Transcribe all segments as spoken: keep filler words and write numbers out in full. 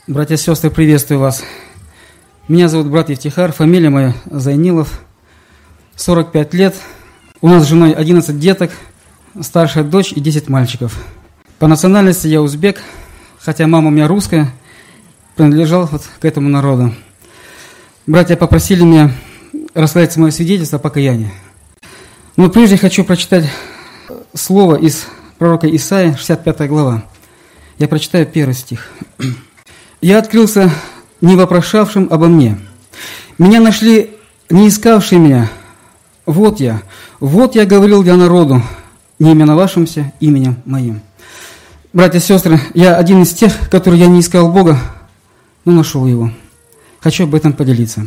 Братья и сестры, приветствую вас. Меня зовут брат Ефтихар, фамилия моя Зайнилов, сорок пять лет. У нас с женой одиннадцать деток, старшая дочь и десять мальчиков. По национальности я узбек, хотя мама у меня русская, принадлежал вот к этому народу. Братья попросили меня рассказать мое свидетельство о покаянии. Но прежде хочу прочитать слово из пророка Исаии, шестьдесят пятая глава. Я прочитаю первый стих. «Я открылся не вопрошавшим обо мне. Меня нашли не искавшие меня. Вот я, вот я говорил для народу, не именовавшимся именем моим». Братья и сестры, я один из тех, которые я не искал Бога, но нашел Его. Хочу об этом поделиться.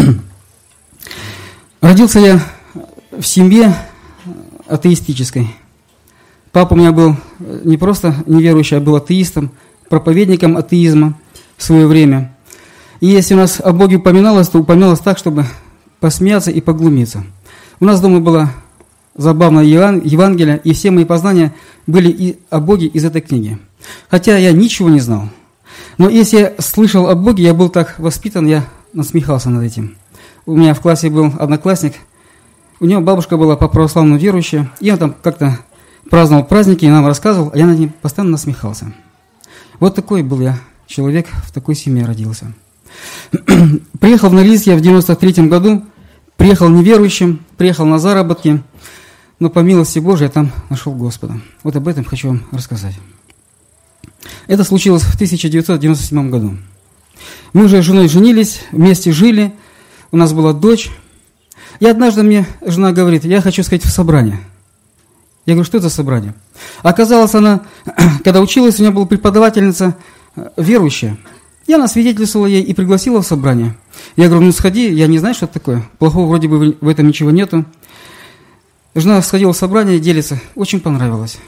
Родился я в семье атеистической. Папа у меня был не просто неверующий, а был атеистом, проповедником атеизма в свое время. И если у нас о Боге упоминалось, то упоминалось так, чтобы посмеяться и поглумиться. У нас дома было забавное Евангелие, и все мои познания были и о Боге из этой книги. Хотя я ничего не знал. Но если я слышал о Боге, я был так воспитан, я насмехался над этим. У меня в классе был одноклассник, у него бабушка была по-православному верующая, и он там как-то праздновал праздники и нам рассказывал, а я над ним постоянно насмехался. Вот такой был я человек, в такой семье родился. Приехал в Норильск я в девяносто третьем году, приехал неверующим, приехал на заработки, но по милости Божией я там нашел Господа. Вот об этом хочу вам рассказать. Это случилось в тысяча девятьсот девяносто седьмом году. Мы уже с женой женились, вместе жили, у нас была дочь. И однажды мне жена говорит: я хочу сходить в собрание. Я говорю: что это за собрание? Оказалось, она, когда училась, у нее была преподавательница верующая. И она свидетельствовала ей и пригласила в собрание. Я говорю: ну сходи, я не знаю, что это такое. Плохого вроде бы в этом ничего нету. Жена сходила в собрание, делится, очень понравилось.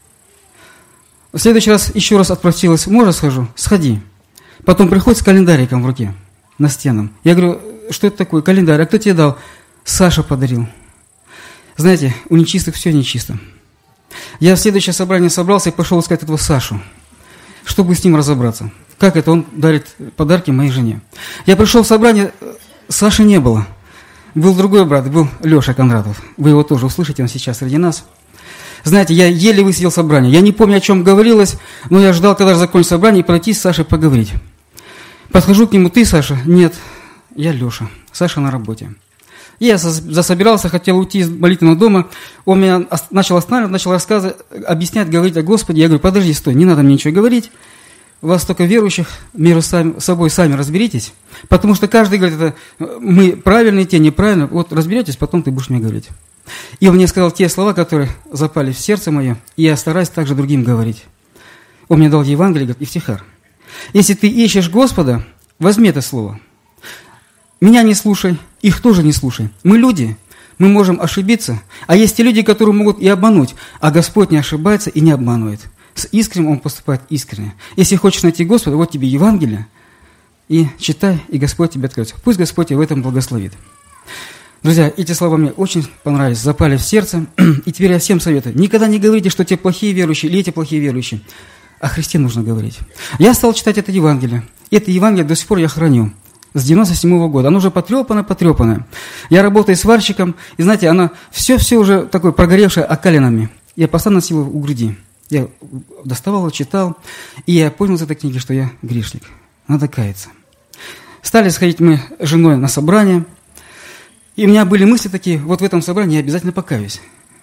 В следующий раз еще раз отпросилась: можно схожу? Сходи. Потом приходит с календариком в руке, на стенам. Я говорю: что это такое? Календарь. А кто тебе дал? Саша подарил. Знаете, у нечистых все нечисто. Я в следующее собрание собрался и пошел искать этого Сашу, чтобы с ним разобраться. Как это он дарит подарки моей жене? Я пришел в собрание, Саши не было. Был другой брат, был Леша Кондратов. Вы его тоже услышите, он сейчас среди нас. Знаете, я еле высидел собрание. Я не помню, о чем говорилось, но я ждал, когда же закончится собрание, и пройти с Сашей поговорить. Подхожу к нему: ты, Саша? Нет, я Леша. Саша на работе. Я засобирался, хотел уйти из молитвенного дома. Он меня начал останавливать, начал рассказывать, объяснять, говорить о Господе. Я говорю: подожди, стой, не надо мне ничего говорить. У вас только верующих, между собой сами разберитесь. Потому что каждый говорит: это мы правильные, те неправильные. Вот разберетесь, потом ты будешь мне говорить. И он мне сказал те слова, которые запали в сердце мое, и я стараюсь также другим говорить. Он мне дал Евангелие, говорит: Ефтихар, если ты ищешь Господа, возьми это слово. Меня не слушай, их тоже не слушай. Мы люди, мы можем ошибиться, а есть те люди, которые могут и обмануть, а Господь не ошибается и не обманывает. С искренним Он поступает искренне. Если хочешь найти Господа, вот тебе Евангелие, и читай, и Господь тебе откроется. Пусть Господь тебя в этом благословит. Друзья, эти слова мне очень понравились, запали в сердце, и теперь я всем советую: никогда не говорите, что те плохие верующие или эти плохие верующие. О Христе нужно говорить. Я стал читать это Евангелие. Это Евангелие до сих пор я храню. С девяносто седьмого года. Оно уже потрепано-потрепанное. Я работаю сварщиком, и знаете, оно все-все уже такое прогоревшее окалинами. Я постоянно носил его у груди. Я доставал, читал, и я понял из этой книги, что я грешник. Надо каяться. Стали сходить мы с женой на собрание, и у меня были мысли такие: вот в этом собрании я обязательно покаюсь.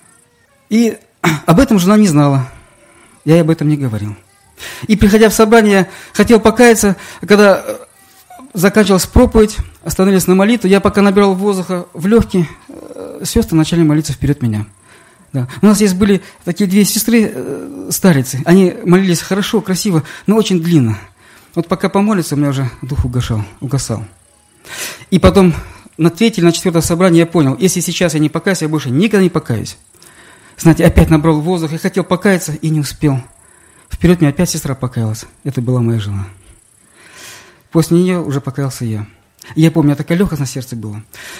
И об этом жена не знала. Я ей об этом не говорил. И приходя в собрание, я хотел покаяться, когда заканчивалась проповедь, остановились на молитву, я пока набирал воздуха в легкие, сестры начали молиться вперед меня. Да. У нас есть были такие две сестры, э, старицы, они молились хорошо, красиво, но очень длинно. Вот пока помолятся, у меня уже дух угасал, угасал. И потом на третье или на четвертое собрание я понял: если сейчас я не покаюсь, я больше никогда не покаюсь. Знаете, опять набрал воздух, я хотел покаяться и не успел. Вперед меня опять сестра покаялась, это была моя жена. После нее уже покаялся я. И я помню, такая легкость на сердце была.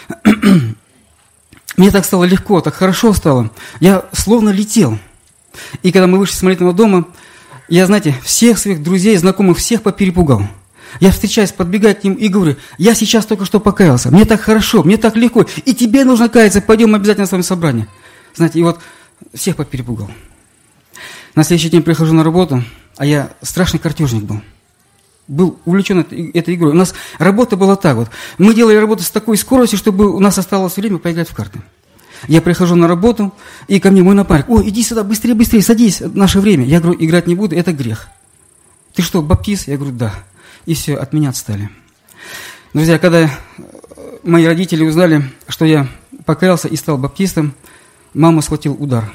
Мне так стало легко, так хорошо стало. Я словно летел. И когда мы вышли с молитвенного дома, я, знаете, всех своих друзей, знакомых, всех поперепугал. Я встречаюсь, подбегаю к нему и говорю: я сейчас только что покаялся, мне так хорошо, мне так легко, и тебе нужно каяться, пойдем обязательно с вами собрание. Знаете, и вот всех поперепугал. На следующий день прихожу на работу, а я страшный картежник был. Был увлечен этой, этой игрой. У нас работа была так вот. Мы делали работу с такой скоростью, чтобы у нас осталось время поиграть в карты. Я прихожу на работу, и ко мне мой напарник: ой, иди сюда, быстрее, быстрее, садись, наше время. Я говорю: играть не буду, это грех. Ты что, баптист? Я говорю: да. И все, от меня отстали. Друзья, когда мои родители узнали, что я покаялся и стал баптистом, маму схватил удар.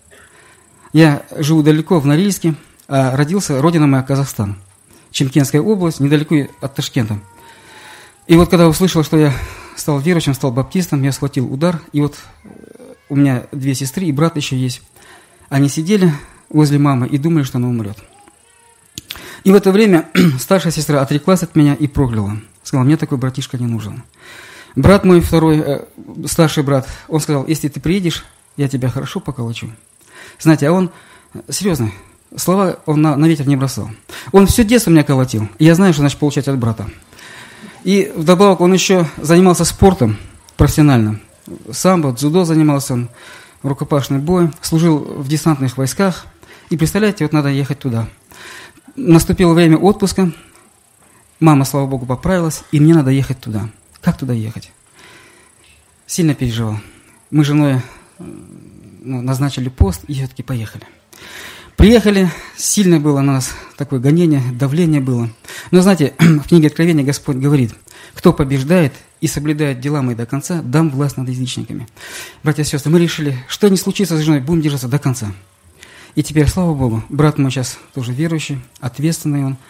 Я живу далеко, в Норильске, а родился, родина моя Казахстан. Чемкенская область, недалеко от Ташкента. И вот когда услышал, что я стал верующим, стал баптистом, я схватил удар. И вот у меня две сестры и брат еще есть. Они сидели возле мамы и думали, что она умрет. И в это время старшая сестра отреклась от меня и прокляла. Сказала: мне такой братишка не нужен. Брат мой, второй, э, старший брат, он сказал: если ты приедешь, я тебя хорошо поколочу. Знаете, а он, серьезно, слова он на, на ветер не бросал. Он все детство меня колотил, и я знаю, что значит получать от брата. И вдобавок он еще занимался спортом профессионально. Самбо, дзюдо занимался он, рукопашный бой, служил в десантных войсках. И представляете, вот надо ехать туда. Наступило время отпуска, мама, слава Богу, поправилась, и мне надо ехать туда. Как туда ехать? Сильно переживал. Мы с женой ну, назначили пост и все-таки поехали. Приехали, сильно было на нас такое гонение, давление было. Но знаете, в книге Откровения Господь говорит: кто побеждает и соблюдает дела мои до конца, дам власть над язычниками. Братья и сестры, мы решили, что не случится с женой, будем держаться до конца. И теперь, слава Богу, брат мой сейчас тоже верующий, ответственный он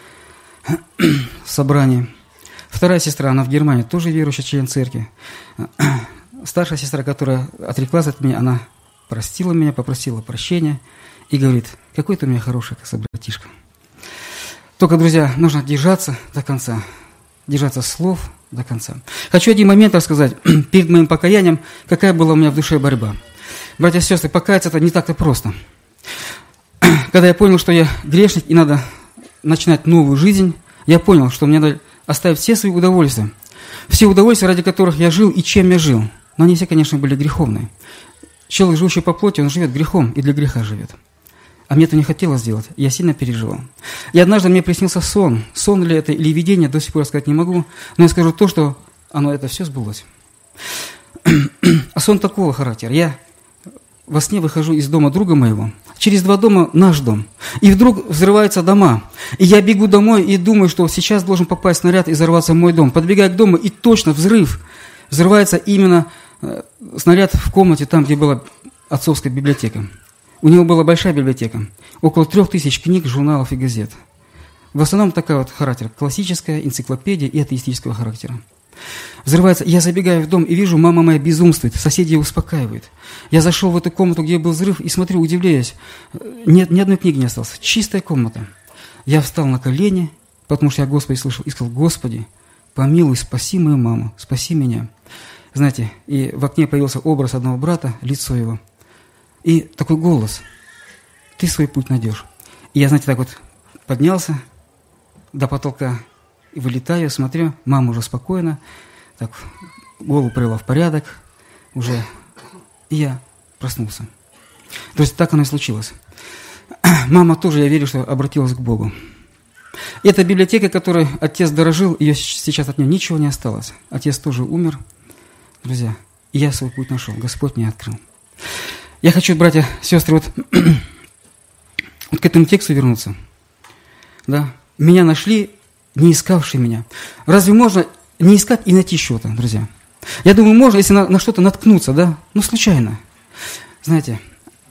в собрании. Вторая сестра, она в Германии, тоже верующий, член церкви. Старшая сестра, которая отреклась от меня, она простила меня, попросила прощения и говорит: какой ты у меня хороший собратишка. Только, друзья, нужно держаться до конца, держаться слов до конца. Хочу один момент рассказать перед моим покаянием, какая была у меня в душе борьба. Братья и сестры, покаяться это не так-то просто. Когда я понял, что я грешник и надо начинать новую жизнь, я понял, что мне надо оставить все свои удовольствия. Все удовольствия, ради которых я жил и чем я жил. Но они все, конечно, были греховные. Человек, живущий по плоти, он живет грехом и для греха живет. А мне это не хотелось сделать. Я сильно переживал. И однажды мне приснился сон. Сон ли это или видение, до сих пор сказать не могу. Но я скажу то, что оно это все сбылось. А сон такого характера. Я во сне выхожу из дома друга моего. Через два дома наш дом. И вдруг взрываются дома. И я бегу домой и думаю, что сейчас должен попасть снаряд и взорваться в мой дом. Подбегаю к дому, и точно взрыв. Взрывается именно э, снаряд в комнате, там, где была отцовская библиотека. У него была большая библиотека. Около трех тысяч книг, журналов и газет. В основном такой вот характер. Классическая энциклопедия и атеистического характера. Взрывается. Я забегаю в дом и вижу, мама моя безумствует, соседи ее успокаивают. Я зашел в эту комнату, где был взрыв, и смотрю, удивляюсь. Нет, ни одной книги не осталось. Чистая комната. Я встал на колени, потому что я Господи слышал, и сказал: Господи, помилуй, спаси мою маму, спаси меня. Знаете, и в окне появился образ одного брата, лицо его. И такой голос: ты свой путь найдешь. И я, знаете, так вот поднялся до потолка, и вылетаю, смотрю, мама уже спокойна, так, голову привела в порядок, уже, и я проснулся. То есть так оно и случилось. Мама тоже, я верю, что обратилась к Богу. Эта библиотека, которой отец дорожил, ее сейчас от нее ничего не осталось. Отец тоже умер, друзья, и я свой путь нашел, Господь мне открыл. Я хочу, братья, сестры, вот, вот к этому тексту вернуться. Да? Меня нашли, не искавшие меня. Разве можно не искать и найти что-то, друзья? Я думаю, можно, если на, на что-то наткнуться, да? Ну, случайно. Знаете,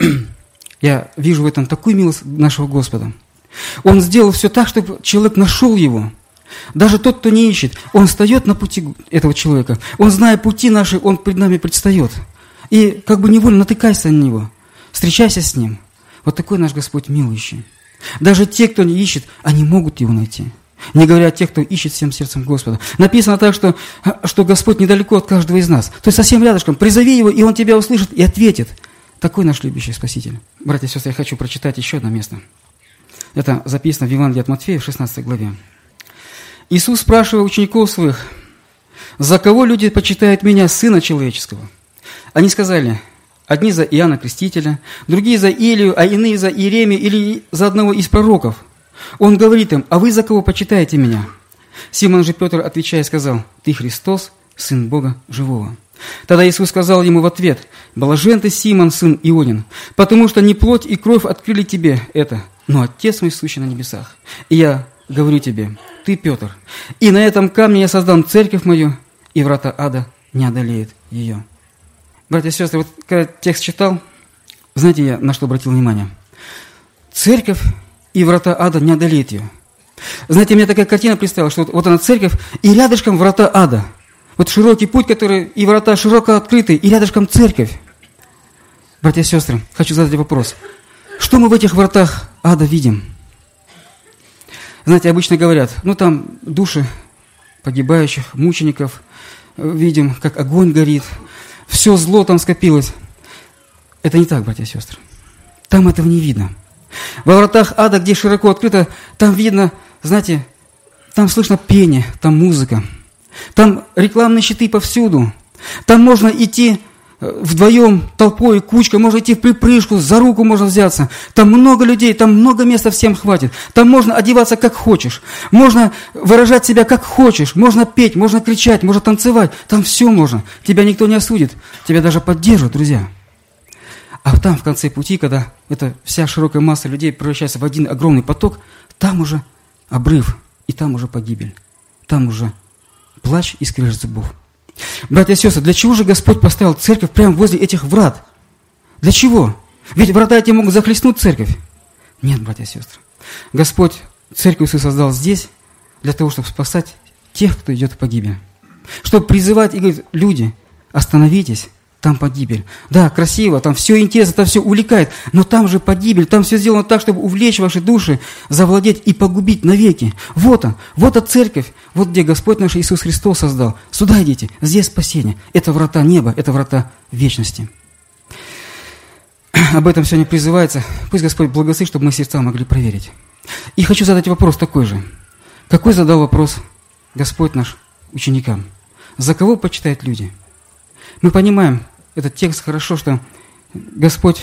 я вижу в этом такую милость нашего Господа. Он сделал все так, чтобы человек нашел его. Даже тот, кто не ищет, он встает на пути этого человека. Он, зная пути наши, он перед нами предстает. И как бы невольно натыкайся на него. Встречайся с ним. Вот такой наш Господь милующий. Даже те, кто не ищет, они могут его найти. Не говоря о тех, кто ищет всем сердцем Господа. Написано так, что, что Господь недалеко от каждого из нас. То есть совсем рядышком. Призови его, и он тебя услышит и ответит. Такой наш любящий Спаситель. Братья и сестры, я хочу прочитать еще одно место. Это записано в Евангелии от Матфея в шестнадцатой главе. Иисус спрашивал учеников своих: «За кого люди почитают меня, Сына Человеческого?» Они сказали: одни за Иоанна Крестителя, другие за Илию, а иные за Иеремию или за одного из пророков. Он говорит им: «А вы за кого почитаете меня?» Симон же Петр, отвечая, сказал: «Ты Христос, Сын Бога Живого». Тогда Иисус сказал ему в ответ: «Блажен ты, Симон, сын Ионин, потому что не плоть и кровь открыли тебе это, но Отец мой, сущий на небесах. И я говорю тебе: ты Петр, и на этом камне я создам церковь мою, и врата ада не одолеют ее». Братья и сестры, вот когда текст читал, знаете, я на что обратил внимание? Церковь и врата ада не одолеют ее. Знаете, у меня такая картина представилась, что вот, вот она церковь, и рядышком врата ада. Вот широкий путь, который, и врата широко открыты, и рядышком церковь. Братья и сестры, хочу задать вопрос. Что мы в этих вратах ада видим? Знаете, обычно говорят, ну там души погибающих, мучеников, видим, как огонь горит, все зло там скопилось. Это не так, братья и сестры. Там этого не видно. Во вратах ада, где широко открыто, там видно, знаете, там слышно пение, там музыка. Там рекламные щиты повсюду. Там можно идти вдвоем, толпой, кучкой, можно идти в припрыжку, за руку можно взяться. Там много людей, там много места всем хватит. Там можно одеваться как хочешь. Можно выражать себя как хочешь. Можно петь, можно кричать, можно танцевать. Там все можно. Тебя никто не осудит. Тебя даже поддержат, друзья. А там в конце пути, когда эта вся широкая масса людей превращается в один огромный поток, там уже обрыв, и там уже погибель. Там уже плач и скрежет зубов. Братья и сестры, для чего же Господь поставил церковь прямо возле этих врат? Для чего? Ведь врата эти могут захлестнуть церковь. Нет, братья и сестры. Господь церковь свою создал здесь для того, чтобы спасать тех, кто идет в погибель. Чтобы призывать и говорить: люди, остановитесь, там погибель. Да, красиво, там все интересно, там все увлекает, но там же погибель, там все сделано так, чтобы увлечь ваши души, завладеть и погубить навеки. Вот он, вот эта церковь, вот где Господь наш Иисус Христос создал. Сюда идите, здесь спасение. Это врата неба, это врата вечности. Об этом сегодня призывается. Пусть Господь благословит, чтобы мы сердца могли проверить. И хочу задать вопрос такой же. Какой задал вопрос Господь наш ученикам? За кого почитают люди? Мы понимаем этот текст хорошо, что Господь,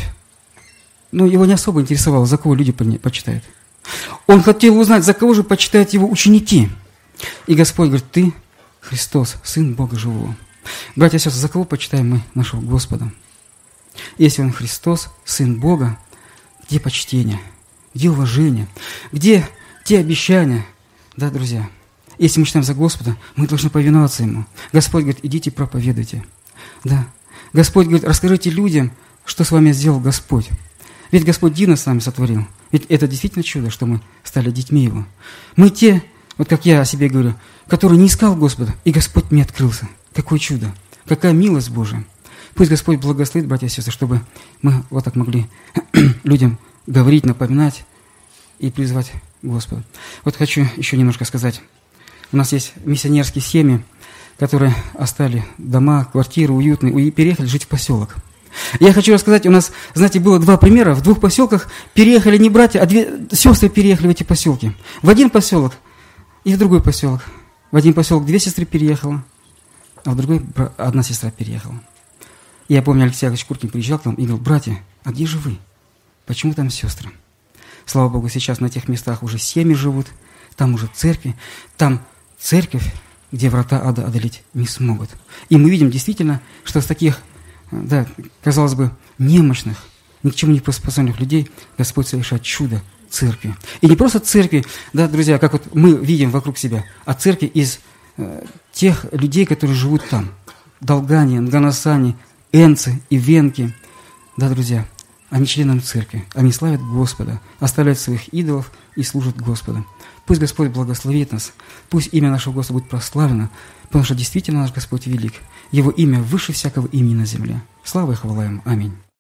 ну, его не особо интересовало, за кого люди почитают. Он хотел узнать, за кого же почитают его ученики. И Господь говорит: ты Христос, Сын Бога Живого. Братья и сестры, за кого почитаем мы нашего Господа? Если Он Христос, Сын Бога, где почтение, где уважение, где те обещания, да, друзья? Если мы читаем за Господа, мы должны повиноваться Ему. Господь говорит: идите проповедуйте. Да. Господь говорит: расскажите людям, что с вами сделал Господь. Ведь Господь дивно с нами сотворил. Ведь это действительно чудо, что мы стали детьми Его. Мы те, вот как я о себе говорю, которые не искал Господа, и Господь мне открылся. Какое чудо, какая милость Божия. Пусть Господь благословит, братья и сестры, чтобы мы вот так могли людям говорить, напоминать и призвать Господа. Вот хочу еще немножко сказать. У нас есть миссионерские семьи, которые оставили дома, квартиры уютные и переехали жить в поселок. Я хочу рассказать, у нас, знаете, было два примера. В двух поселках переехали не братья, а две сестры переехали в эти поселки. В один поселок и в другой поселок. В один поселок две сестры переехала, а в другой одна сестра переехала. И я помню, Алексей Ильич Куркин приезжал к нам и говорил: братья, а где же вы? Почему там сестры? Слава Богу, сейчас на тех местах уже семьи живут, там уже церкви, там церковь, где врата ада одолеть не смогут. И мы видим действительно, что с таких, да, казалось бы, немощных, ни к чему не способных людей Господь совершает чудо церкви. И не просто церкви, да, друзья, как вот мы видим вокруг себя, а церкви из э, тех людей, которые живут там. Долгане, Нганасане, Энцы и Венки. Да, друзья, они члены церкви, они славят Господа, оставляют своих идолов и служат Господу. Пусть Господь благословит нас, пусть имя нашего Господа будет прославлено, потому что действительно наш Господь велик. Его имя выше всякого имени на земле. Слава и хвала Ему. Аминь.